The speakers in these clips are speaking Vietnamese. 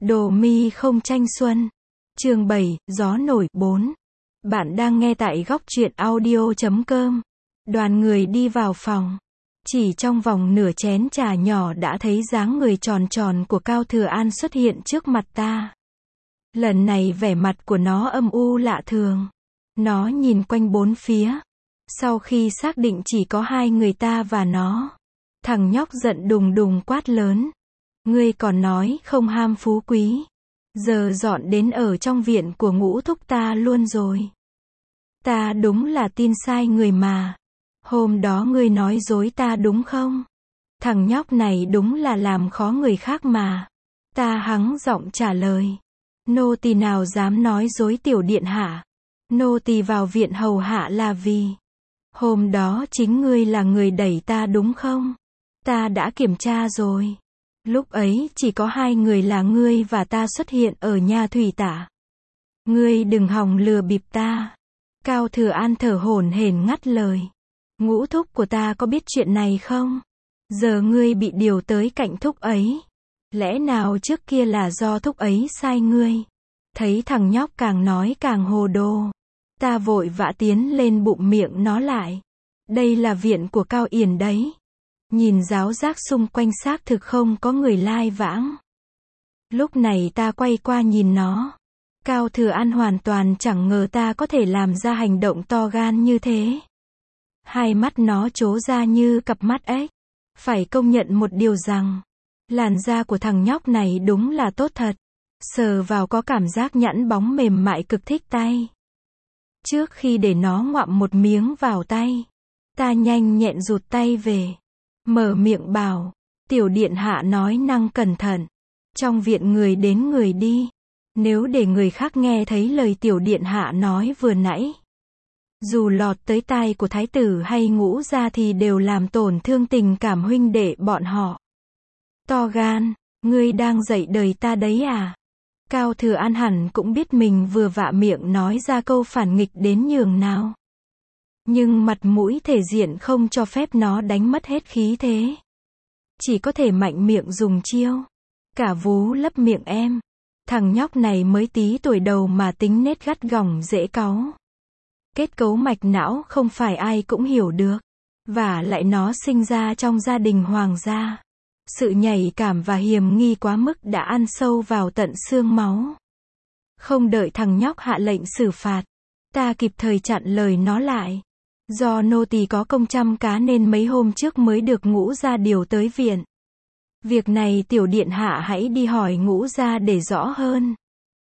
Đồ mi không tranh xuân. Chương 7, gió nổi 4. Bạn đang nghe tại góc truyện audio.com. Đoàn người đi vào phòng. Chỉ trong vòng nửa chén trà nhỏ đã thấy dáng người tròn tròn của Cao Thừa An xuất hiện trước mặt ta. Lần này vẻ mặt của nó âm u lạ thường. Nó nhìn quanh bốn phía. Sau khi xác định chỉ có hai người ta và nó, thằng nhóc giận đùng đùng quát lớn. Ngươi còn nói không ham phú quý. Giờ dọn đến ở trong viện của Ngũ thúc ta luôn rồi. Ta đúng là tin sai người mà. Hôm đó ngươi nói dối ta đúng không? Thằng nhóc này đúng là làm khó người khác mà. Ta hắng giọng trả lời. Nô tỳ nào dám nói dối tiểu điện hạ. Nô tỳ vào viện hầu hạ là vì hôm đó chính ngươi là người đẩy ta đúng không? Ta đã kiểm tra rồi. Lúc ấy chỉ có hai người là ngươi và ta xuất hiện ở nhà thủy tả. Ngươi đừng hòng lừa bịp ta. Cao Thừa An thở hổn hển ngắt lời. Ngũ thúc của ta có biết chuyện này không? Giờ ngươi bị điều tới cạnh thúc ấy. Lẽ nào trước kia là do thúc ấy sai ngươi? Thấy thằng nhóc càng nói càng hồ đồ. Ta vội vã tiến lên bụm miệng nó lại. Đây là viện của Cao Yển đấy. Nhìn giáo giác xung quanh xác thực không có người lai vãng. Lúc này ta quay qua nhìn nó. Cao Thừa An hoàn toàn chẳng ngờ ta có thể làm ra hành động to gan như thế. Hai mắt nó trố ra như cặp mắt ếch. Phải công nhận một điều rằng, làn da của thằng nhóc này đúng là tốt thật. Sờ vào có cảm giác nhẵn bóng mềm mại cực thích tay. Trước khi để nó ngoạm một miếng vào tay, ta nhanh nhẹn rụt tay về. Mở miệng bảo, tiểu điện hạ nói năng cẩn thận. Trong viện người đến người đi. Nếu để người khác nghe thấy lời tiểu điện hạ nói vừa nãy, dù lọt tới tai của thái tử hay Ngũ gia thì đều làm tổn thương tình cảm huynh đệ bọn họ. To gan, ngươi đang dạy đời ta đấy à? Cao Thừa An hẳn cũng biết mình vừa vạ miệng nói ra câu phản nghịch đến nhường nào. Nhưng mặt mũi thể diện không cho phép nó đánh mất hết khí thế. Chỉ có thể mạnh miệng dùng chiêu. Cả vú lấp miệng em. Thằng nhóc này mới tí tuổi đầu mà tính nết gắt gỏng dễ cáu. Kết cấu mạch não không phải ai cũng hiểu được. Và lại nó sinh ra trong gia đình hoàng gia. Sự nhạy cảm và hiềm nghi quá mức đã ăn sâu vào tận xương máu. Không đợi thằng nhóc hạ lệnh xử phạt, ta kịp thời chặn lời nó lại. Do nô tỳ có công chăm cá nên mấy hôm trước mới được Ngũ gia điều tới viện. Việc này tiểu điện hạ hãy đi hỏi Ngũ gia để rõ hơn.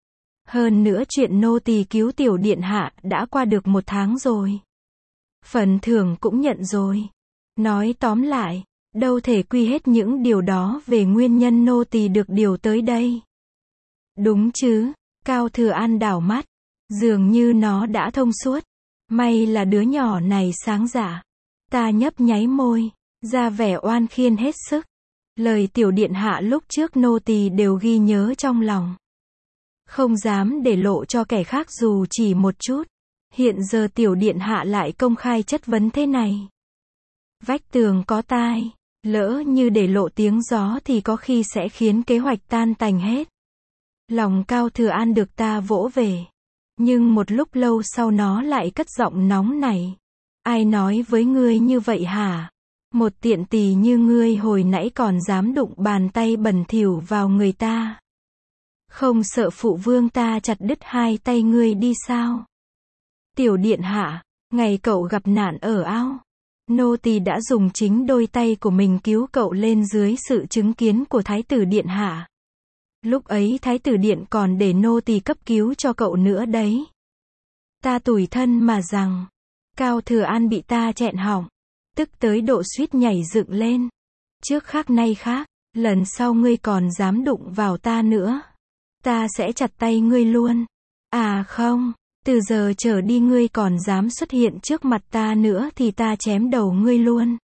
Hơn nữa chuyện nô tỳ cứu tiểu điện hạ đã qua được 1 tháng rồi. Phần thưởng cũng nhận rồi. Nói tóm lại, đâu thể quy hết những điều đó về nguyên nhân nô tỳ được điều tới đây. Đúng chứ? Cao Thừa An đảo mắt. Dường như nó đã thông suốt. May là đứa nhỏ này sáng dạ. Ta nhấp nháy môi, ra vẻ oan khiên hết sức. Lời tiểu điện hạ lúc trước nô tỳ đều ghi nhớ trong lòng. Không dám để lộ cho kẻ khác dù chỉ một chút. Hiện giờ tiểu điện hạ lại công khai chất vấn thế này. Vách tường có tai. Lỡ như để lộ tiếng gió thì có khi sẽ khiến kế hoạch tan tành hết. Lòng Cao Thừa An được ta vỗ về. Nhưng một lúc lâu sau nó lại cất giọng nóng nảy. Ai nói với ngươi như vậy hả? Một tiện tỳ như ngươi hồi nãy còn dám đụng bàn tay bẩn thỉu vào người ta. Không sợ phụ vương ta chặt đứt hai tay ngươi đi sao? Tiểu điện hạ, ngày cậu gặp nạn ở ao, nô tỳ đã dùng chính đôi tay của mình cứu cậu lên dưới sự chứng kiến của thái tử điện hạ. Lúc ấy thái tử điện còn để nô tỳ cấp cứu cho cậu nữa đấy. Ta tủi thân mà rằng. Cao Thừa An bị ta chẹn họng. Tức tới độ suýt nhảy dựng lên. Trước khác nay khác, lần sau ngươi còn dám đụng vào ta nữa, ta sẽ chặt tay ngươi luôn. À không, từ giờ trở đi ngươi còn dám xuất hiện trước mặt ta nữa thì ta chém đầu ngươi luôn.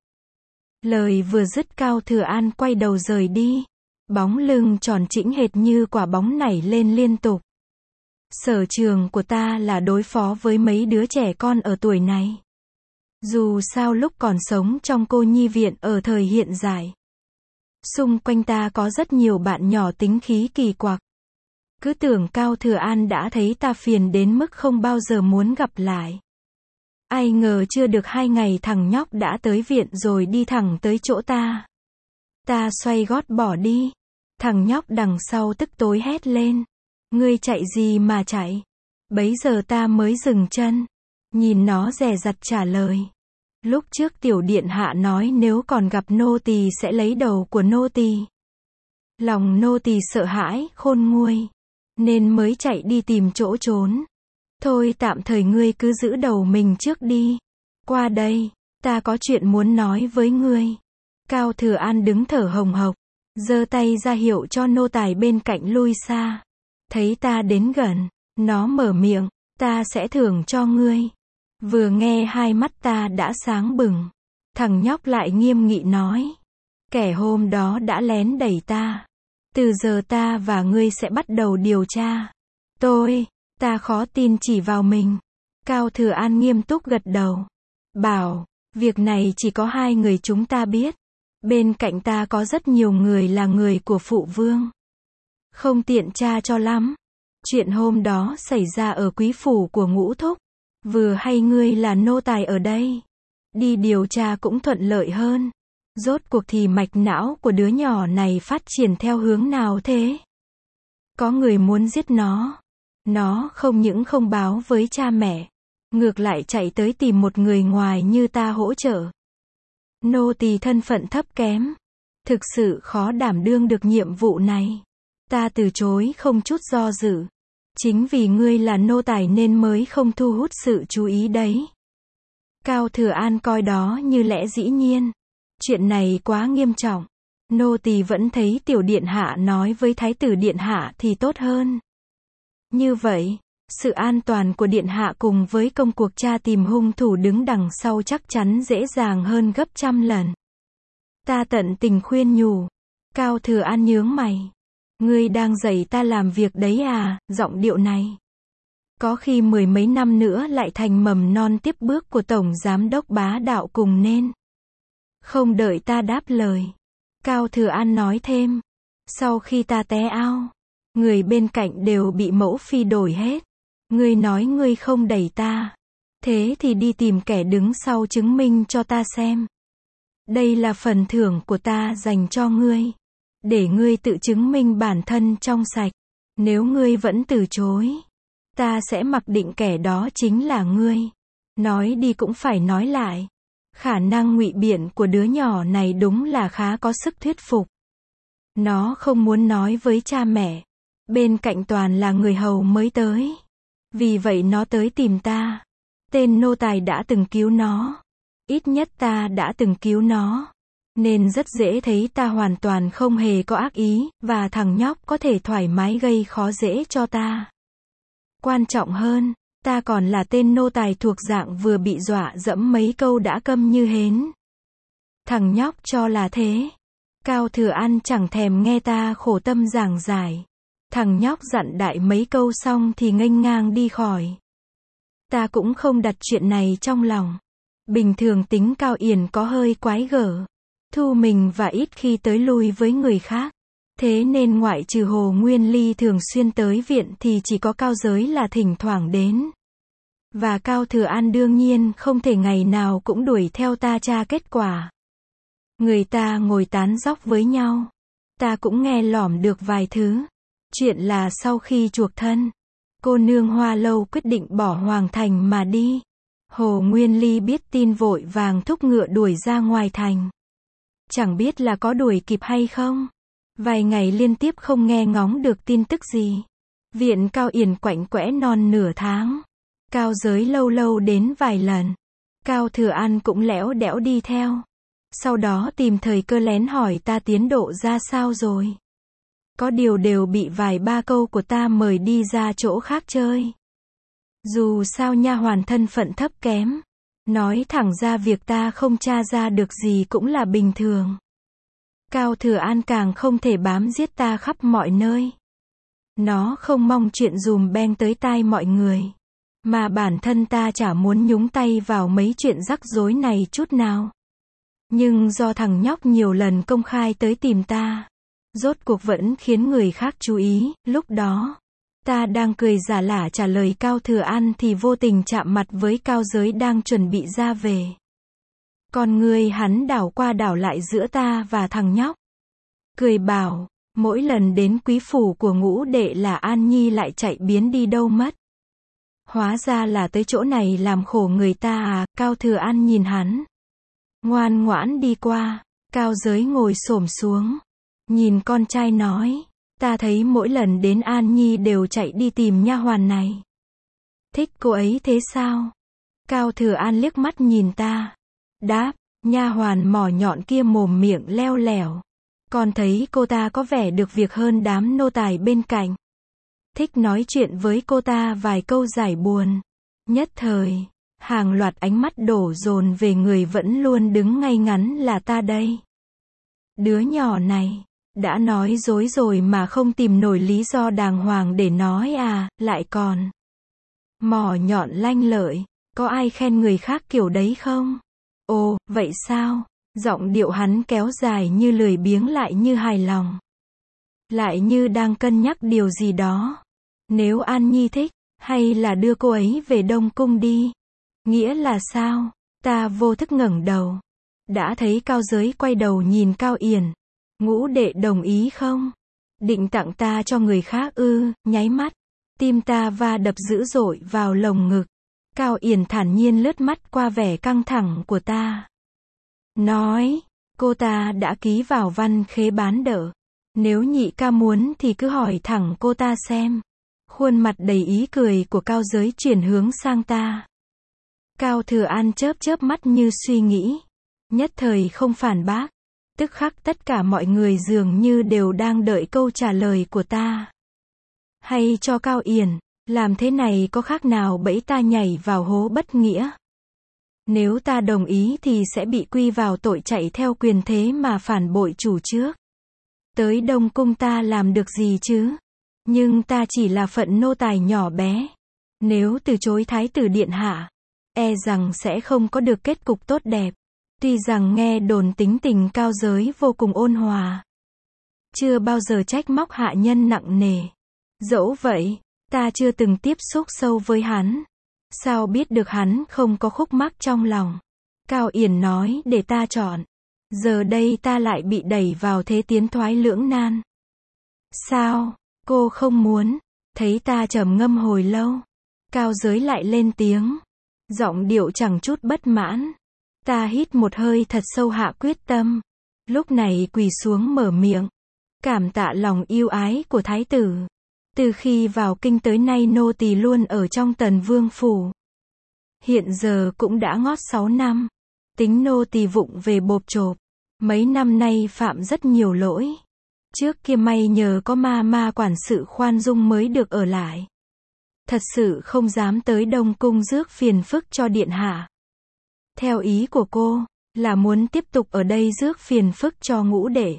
Lời vừa dứt Cao Thừa An quay đầu rời đi. Bóng lưng tròn trĩnh hệt như quả bóng nảy lên liên tục. Sở trường của ta là đối phó với mấy đứa trẻ con ở tuổi này. Dù sao lúc còn sống trong cô nhi viện ở thời hiện giải, xung quanh ta có rất nhiều bạn nhỏ tính khí kỳ quặc. Cứ tưởng Cao Thừa An đã thấy ta phiền đến mức không bao giờ muốn gặp lại. Ai ngờ chưa được 2 ngày thằng nhóc đã tới viện rồi đi thẳng tới chỗ ta. Ta xoay gót bỏ đi. Thằng nhóc đằng sau tức tối hét lên. Ngươi chạy gì mà chạy? Bấy giờ ta mới dừng chân. Nhìn nó dè dặt trả lời. Lúc trước tiểu điện hạ nói nếu còn gặp nô tỳ sẽ lấy đầu của nô tỳ. Lòng nô tỳ sợ hãi, khôn nguôi. Nên mới chạy đi tìm chỗ trốn. Thôi tạm thời ngươi cứ giữ đầu mình trước đi. Qua đây, ta có chuyện muốn nói với ngươi. Cao Thừa An đứng thở hồng hộc, giơ tay ra hiệu cho nô tài bên cạnh lui xa. Thấy ta đến gần, nó mở miệng, ta sẽ thưởng cho ngươi. Vừa nghe hai mắt ta đã sáng bừng. Thằng nhóc lại nghiêm nghị nói. Kẻ hôm đó đã lén đẩy ta. Từ giờ ta và ngươi sẽ bắt đầu điều tra. Ta khó tin chỉ vào mình. Cao Thừa An nghiêm túc gật đầu. Bảo, việc này chỉ có 2 người chúng ta biết. Bên cạnh ta có rất nhiều người là người của phụ vương. Không tiện tra cho lắm. Chuyện hôm đó xảy ra ở quý phủ của Ngũ Thúc. Vừa hay ngươi là nô tài ở đây. Đi điều tra cũng thuận lợi hơn. Rốt cuộc thì mạch não của đứa nhỏ này phát triển theo hướng nào thế? Có người muốn giết nó. Nó không những không báo với cha mẹ. Ngược lại chạy tới tìm một người ngoài như ta hỗ trợ. Nô tỳ thân phận thấp kém. Thực sự khó đảm đương được nhiệm vụ này. Ta từ chối không chút do dự. Chính vì ngươi là nô tài nên mới không thu hút sự chú ý đấy. Cao Thừa An coi đó như lẽ dĩ nhiên. Chuyện này quá nghiêm trọng. Nô tỳ vẫn thấy tiểu điện hạ nói với thái tử điện hạ thì tốt hơn. Như vậy, sự an toàn của điện hạ cùng với công cuộc tra tìm hung thủ đứng đằng sau chắc chắn dễ dàng hơn gấp trăm lần. Ta tận tình khuyên nhủ. Cao Thừa An nhướng mày. Ngươi đang dạy ta làm việc đấy à? Giọng điệu này. Có khi 10 mấy năm nữa lại thành mầm non tiếp bước của tổng giám đốc bá đạo cùng nên. Không đợi ta đáp lời. Cao Thừa An nói thêm. Sau khi ta té ao, người bên cạnh đều bị mẫu phi đổi hết. Ngươi nói ngươi không đẩy ta. Thế thì đi tìm kẻ đứng sau chứng minh cho ta xem. Đây là phần thưởng của ta dành cho ngươi. Để ngươi tự chứng minh bản thân trong sạch. Nếu ngươi vẫn từ chối, ta sẽ mặc định kẻ đó chính là ngươi. Nói đi cũng phải nói lại. Khả năng ngụy biện của đứa nhỏ này đúng là khá có sức thuyết phục. Nó không muốn nói với cha mẹ. Bên cạnh toàn là người hầu mới tới. Vì vậy nó tới tìm ta. Tên nô tài đã từng cứu nó. Ít nhất ta đã từng cứu nó. Nên rất dễ thấy ta hoàn toàn không hề có ác ý, và thằng nhóc có thể thoải mái gây khó dễ cho ta. Quan trọng hơn, ta còn là tên nô tài thuộc dạng vừa bị dọa dẫm mấy câu đã câm như hến. Thằng nhóc cho là thế. Cao Thừa An chẳng thèm nghe ta khổ tâm giảng giải. Thằng nhóc dặn đại mấy câu xong thì nghênh ngang đi khỏi. Ta cũng không đặt chuyện này trong lòng. Bình thường tính Cao Yển có hơi quái gở. Thu mình và ít khi tới lui với người khác. Thế nên ngoại trừ Hồ Nguyên Ly thường xuyên tới viện thì chỉ có Cao Giới là thỉnh thoảng đến. Và Cao Thừa An đương nhiên không thể ngày nào cũng đuổi theo ta tra kết quả. Người ta ngồi tán dóc với nhau. Ta cũng nghe lỏm được vài thứ. Chuyện là sau khi chuộc thân, cô nương Hoa Lâu quyết định bỏ Hoàng Thành mà đi. Hồ Nguyên Ly biết tin vội vàng thúc ngựa đuổi ra ngoài thành. Chẳng biết là có đuổi kịp hay không. Vài ngày liên tiếp không nghe ngóng được tin tức gì. Viện Cao Yển quạnh quẽ non nửa tháng. Cao Giới lâu lâu đến vài lần. Cao Thừa An cũng lẽo đẽo đi theo. Sau đó tìm thời cơ lén hỏi ta tiến độ ra sao rồi. Có điều đều bị vài ba câu của ta mời đi ra chỗ khác chơi. Dù sao nha hoàn thân phận thấp kém. Nói thẳng ra việc ta không tra ra được gì cũng là bình thường. Cao Thừa An càng không thể bám giết ta khắp mọi nơi. Nó không mong chuyện dùm beng tới tai mọi người. Mà bản thân ta chả muốn nhúng tay vào mấy chuyện rắc rối này chút nào. Nhưng do thằng nhóc nhiều lần công khai tới tìm ta, rốt cuộc vẫn khiến người khác chú ý. Lúc đó, Ta đang cười giả lả trả lời Cao Thừa An thì vô tình chạm mặt với Cao Giới đang chuẩn bị ra về. Con người hắn đảo qua đảo lại giữa ta và thằng nhóc. Cười bảo, mỗi lần đến quý phủ của Ngũ đệ là An Nhi lại chạy biến đi đâu mất. Hóa ra là tới chỗ này làm khổ người ta à, Cao Thừa An nhìn hắn. Ngoan ngoãn đi qua, Cao Giới ngồi xổm xuống. Nhìn con trai nói, ta thấy mỗi lần đến An Nhi đều chạy đi tìm nha hoàn này. Thích cô ấy thế sao? Cao Thừa An liếc mắt nhìn ta. Đáp, nha hoàn mỏ nhọn kia mồm miệng leo lẻo. Con thấy cô ta có vẻ được việc hơn đám nô tài bên cạnh. Thích nói chuyện với cô ta vài câu giải buồn. Nhất thời, hàng loạt ánh mắt đổ dồn về người vẫn luôn đứng ngay ngắn là ta đây. Đứa nhỏ này, đã nói dối rồi mà không tìm nổi lý do đàng hoàng để nói à, lại còn mỏ nhọn lanh lợi, có ai khen người khác kiểu đấy không? Ồ, vậy sao? Giọng điệu hắn kéo dài như lười biếng lại như hài lòng. Lại như đang cân nhắc điều gì đó. Nếu An Nhi thích, hay là đưa cô ấy về Đông Cung đi? Nghĩa là sao? Ta vô thức ngẩng đầu. Đã thấy Cao Giới quay đầu nhìn Cao Yển. Ngũ đệ đồng ý không? Định tặng ta cho người khác ư? Nháy mắt. Tim ta va đập dữ dội vào lồng ngực. Cao Yển thản nhiên lướt mắt qua vẻ căng thẳng của ta. Nói, cô ta đã ký vào văn khế bán đỡ. Nếu nhị ca muốn thì cứ hỏi thẳng cô ta xem. Khuôn mặt đầy ý cười của Cao Giới chuyển hướng sang ta. Cao Thừa An chớp chớp mắt như suy nghĩ. Nhất thời không phản bác. Tức khắc tất cả mọi người dường như đều đang đợi câu trả lời của ta. Hay cho Cao Yển, làm thế này có khác nào bẫy ta nhảy vào hố bất nghĩa. Nếu ta đồng ý thì sẽ bị quy vào tội chạy theo quyền thế mà phản bội chủ trước. Tới Đông Cung ta làm được gì chứ? Nhưng ta chỉ là phận nô tài nhỏ bé. Nếu từ chối Thái tử điện hạ, e rằng sẽ không có được kết cục tốt đẹp. Tuy rằng nghe đồn tính tình Cao Giới vô cùng ôn hòa. Chưa bao giờ trách móc hạ nhân nặng nề. Dẫu vậy, ta chưa từng tiếp xúc sâu với hắn. Sao biết được hắn không có khúc mắc trong lòng? Cao Yển nói để ta chọn. Giờ đây ta lại bị đẩy vào thế tiến thoái lưỡng nan. Sao? Cô không muốn? Thấy ta trầm ngâm hồi lâu. Cao Giới lại lên tiếng. Giọng điệu chẳng chút bất mãn. Ta hít một hơi thật sâu hạ quyết tâm. Lúc này quỳ xuống mở miệng. Cảm tạ lòng yêu ái của thái tử. Từ khi vào kinh tới nay nô tỳ luôn ở trong Tần Vương phủ. Hiện giờ cũng đã ngót 6 năm. Tính nô tỳ vụng về bộp chộp. Mấy năm nay phạm rất nhiều lỗi. Trước kia may nhờ có ma quản sự khoan dung mới được ở lại. Thật sự không dám tới Đông Cung rước phiền phức cho điện hạ. Theo ý của cô, là muốn tiếp tục ở đây rước phiền phức cho Ngũ đệ.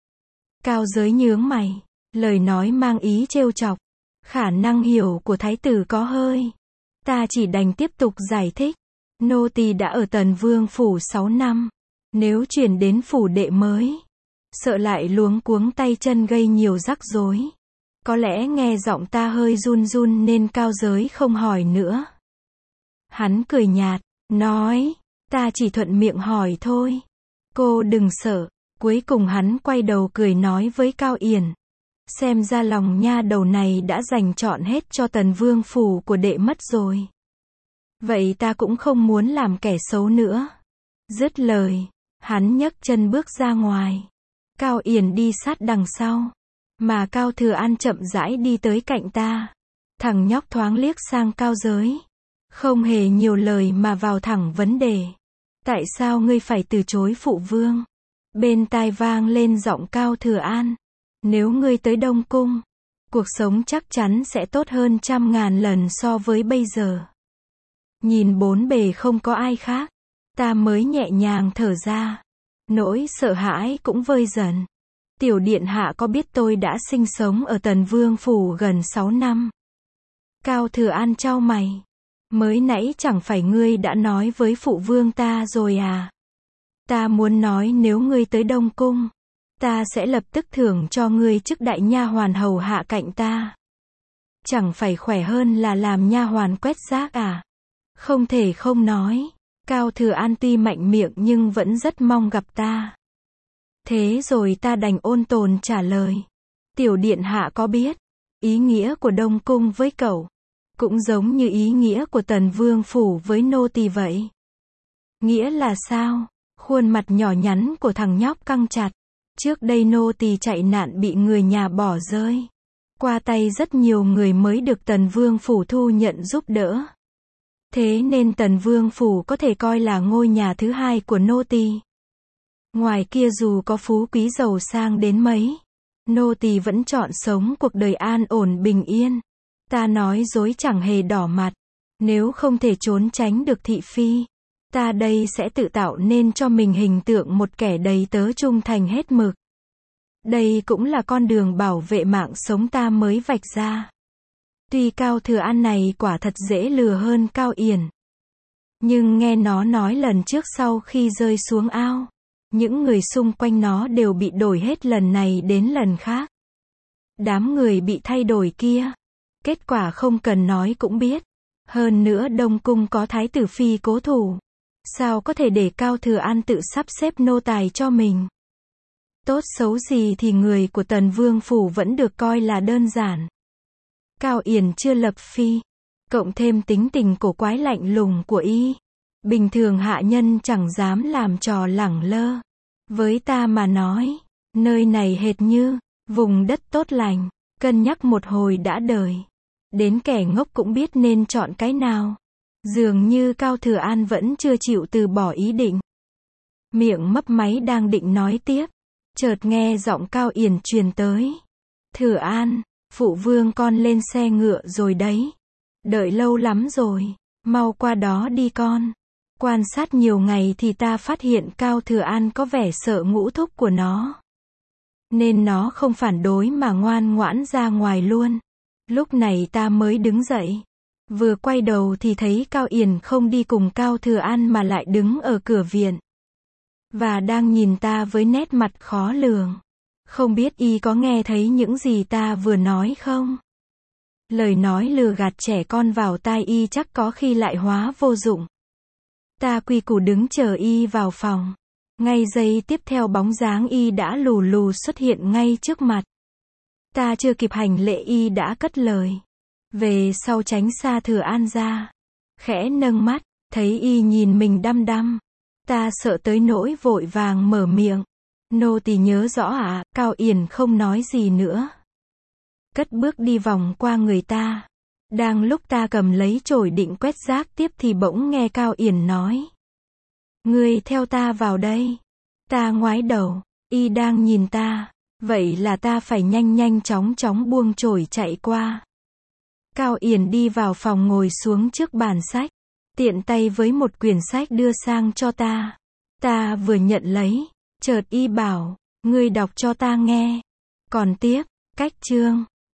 Cao Giới nhướng mày, lời nói mang ý trêu chọc. Khả năng hiểu của thái tử có hơi. Ta chỉ đành tiếp tục giải thích. Nô tỳ đã ở Tần Vương phủ 6 năm. Nếu chuyển đến phủ đệ mới, sợ lại luống cuống tay chân gây nhiều rắc rối. Có lẽ nghe giọng ta hơi run run nên Cao Giới không hỏi nữa. Hắn cười nhạt, nói, ta chỉ thuận miệng hỏi thôi. Cô đừng sợ. Cuối cùng hắn quay đầu cười nói với Cao Yển. Xem ra lòng nha đầu này đã dành trọn hết cho Tần Vương phủ của đệ mất rồi. Vậy ta cũng không muốn làm kẻ xấu nữa. Dứt lời, hắn nhấc chân bước ra ngoài. Cao Yển đi sát đằng sau. Mà Cao Thừa An chậm rãi đi tới cạnh ta. Thằng nhóc thoáng liếc sang Cao Giới. Không hề nhiều lời mà vào thẳng vấn đề. Tại sao ngươi phải từ chối phụ vương? Bên tai vang lên giọng Cao Thừa An. Nếu ngươi tới Đông Cung, cuộc sống chắc chắn sẽ tốt hơn 100.000 lần so với bây giờ. Nhìn bốn bề không có ai khác, ta mới nhẹ nhàng thở ra. Nỗi sợ hãi cũng vơi dần. Tiểu điện hạ có biết tôi đã sinh sống ở Tần Vương phủ gần 6 năm? Cao Thừa An chau mày. Mới nãy chẳng phải ngươi đã nói với phụ vương ta rồi à? Ta muốn nói nếu ngươi tới Đông Cung, ta sẽ lập tức thưởng cho ngươi chức đại nha hoàn hầu hạ cạnh ta. Chẳng phải khỏe hơn là làm nha hoàn quét rác à? Không thể không nói, Cao Thừa An tuy mạnh miệng nhưng vẫn rất mong gặp ta. Thế rồi ta đành ôn tồn trả lời. Tiểu điện hạ có biết, ý nghĩa của Đông Cung với cậu, cũng giống như ý nghĩa của Tần Vương Phủ với nô tỳ vậy. Nghĩa là sao? Khuôn mặt nhỏ nhắn của thằng nhóc căng chặt. Trước đây nô tỳ chạy nạn bị người nhà bỏ rơi. Qua tay rất nhiều người mới được Tần Vương Phủ thu nhận giúp đỡ. Thế nên Tần Vương Phủ có thể coi là ngôi nhà thứ hai của nô tỳ. Ngoài kia dù có phú quý giàu sang đến mấy, nô tỳ vẫn chọn sống cuộc đời an ổn bình yên. Ta nói dối chẳng hề đỏ mặt. Nếu không thể trốn tránh được thị phi, ta đây sẽ tự tạo nên cho mình hình tượng một kẻ đầy tớ trung thành hết mực. Đây cũng là con đường bảo vệ mạng sống ta mới vạch ra. Tuy Cao Thừa An này quả thật dễ lừa hơn Cao Yển. Nhưng nghe nó nói lần trước sau khi rơi xuống ao, những người xung quanh nó đều bị đổi hết lần này đến lần khác. Đám người bị thay đổi kia, kết quả không cần nói cũng biết. Hơn nữa Đông Cung có Thái tử Phi cố thủ. Sao có thể để Cao Thừa An tự sắp xếp nô tài cho mình? Tốt xấu gì thì người của Tần Vương Phủ vẫn được coi là đơn giản. Cao Yển chưa lập phi, cộng thêm tính tình cổ quái lạnh lùng của y. Bình thường hạ nhân chẳng dám làm trò lẳng lơ. Với ta mà nói, nơi này hệt như vùng đất tốt lành, cân nhắc một hồi đã đời. Đến kẻ ngốc cũng biết nên chọn cái nào. Dường như Cao Thừa An vẫn chưa chịu từ bỏ ý định. Miệng mấp máy đang định nói tiếp, chợt nghe giọng Cao Yển truyền tới. Thừa An, phụ vương con lên xe ngựa rồi đấy. Đợi lâu lắm rồi, mau qua đó đi con. Quan sát nhiều ngày thì ta phát hiện Cao Thừa An có vẻ sợ ngũ thúc của nó. Nên nó không phản đối mà ngoan ngoãn ra ngoài luôn. Lúc này ta mới đứng dậy. Vừa quay đầu thì thấy Cao Yển không đi cùng Cao Thừa An mà lại đứng ở cửa viện. Và đang nhìn ta với nét mặt khó lường. Không biết y có nghe thấy những gì ta vừa nói không? Lời nói lừa gạt trẻ con vào tai y chắc có khi lại hóa vô dụng. Ta quy củ đứng chờ y vào phòng. Ngay giây tiếp theo bóng dáng y đã lù lù xuất hiện ngay trước mặt. Ta chưa kịp hành lễ y đã cất lời. Về sau tránh xa Thừa An ra. Khẽ nâng mắt, thấy y nhìn mình đăm đăm. Ta sợ tới nỗi vội vàng mở miệng. Nô tỳ nhớ rõ ạ. Cao Yển không nói gì nữa. Cất bước đi vòng qua người ta. Đang lúc ta cầm lấy chổi định quét rác tiếp thì bỗng nghe Cao Yển nói. Ngươi theo ta vào đây. Ta ngoái đầu, y đang nhìn ta. Vậy là ta phải nhanh chóng buông chổi chạy qua. Cao Yển đi vào phòng ngồi xuống trước bàn sách. Tiện tay với một quyển sách đưa sang cho ta. Ta vừa nhận lấy, chợt y bảo, ngươi đọc cho ta nghe. Còn tiếp, cách chương.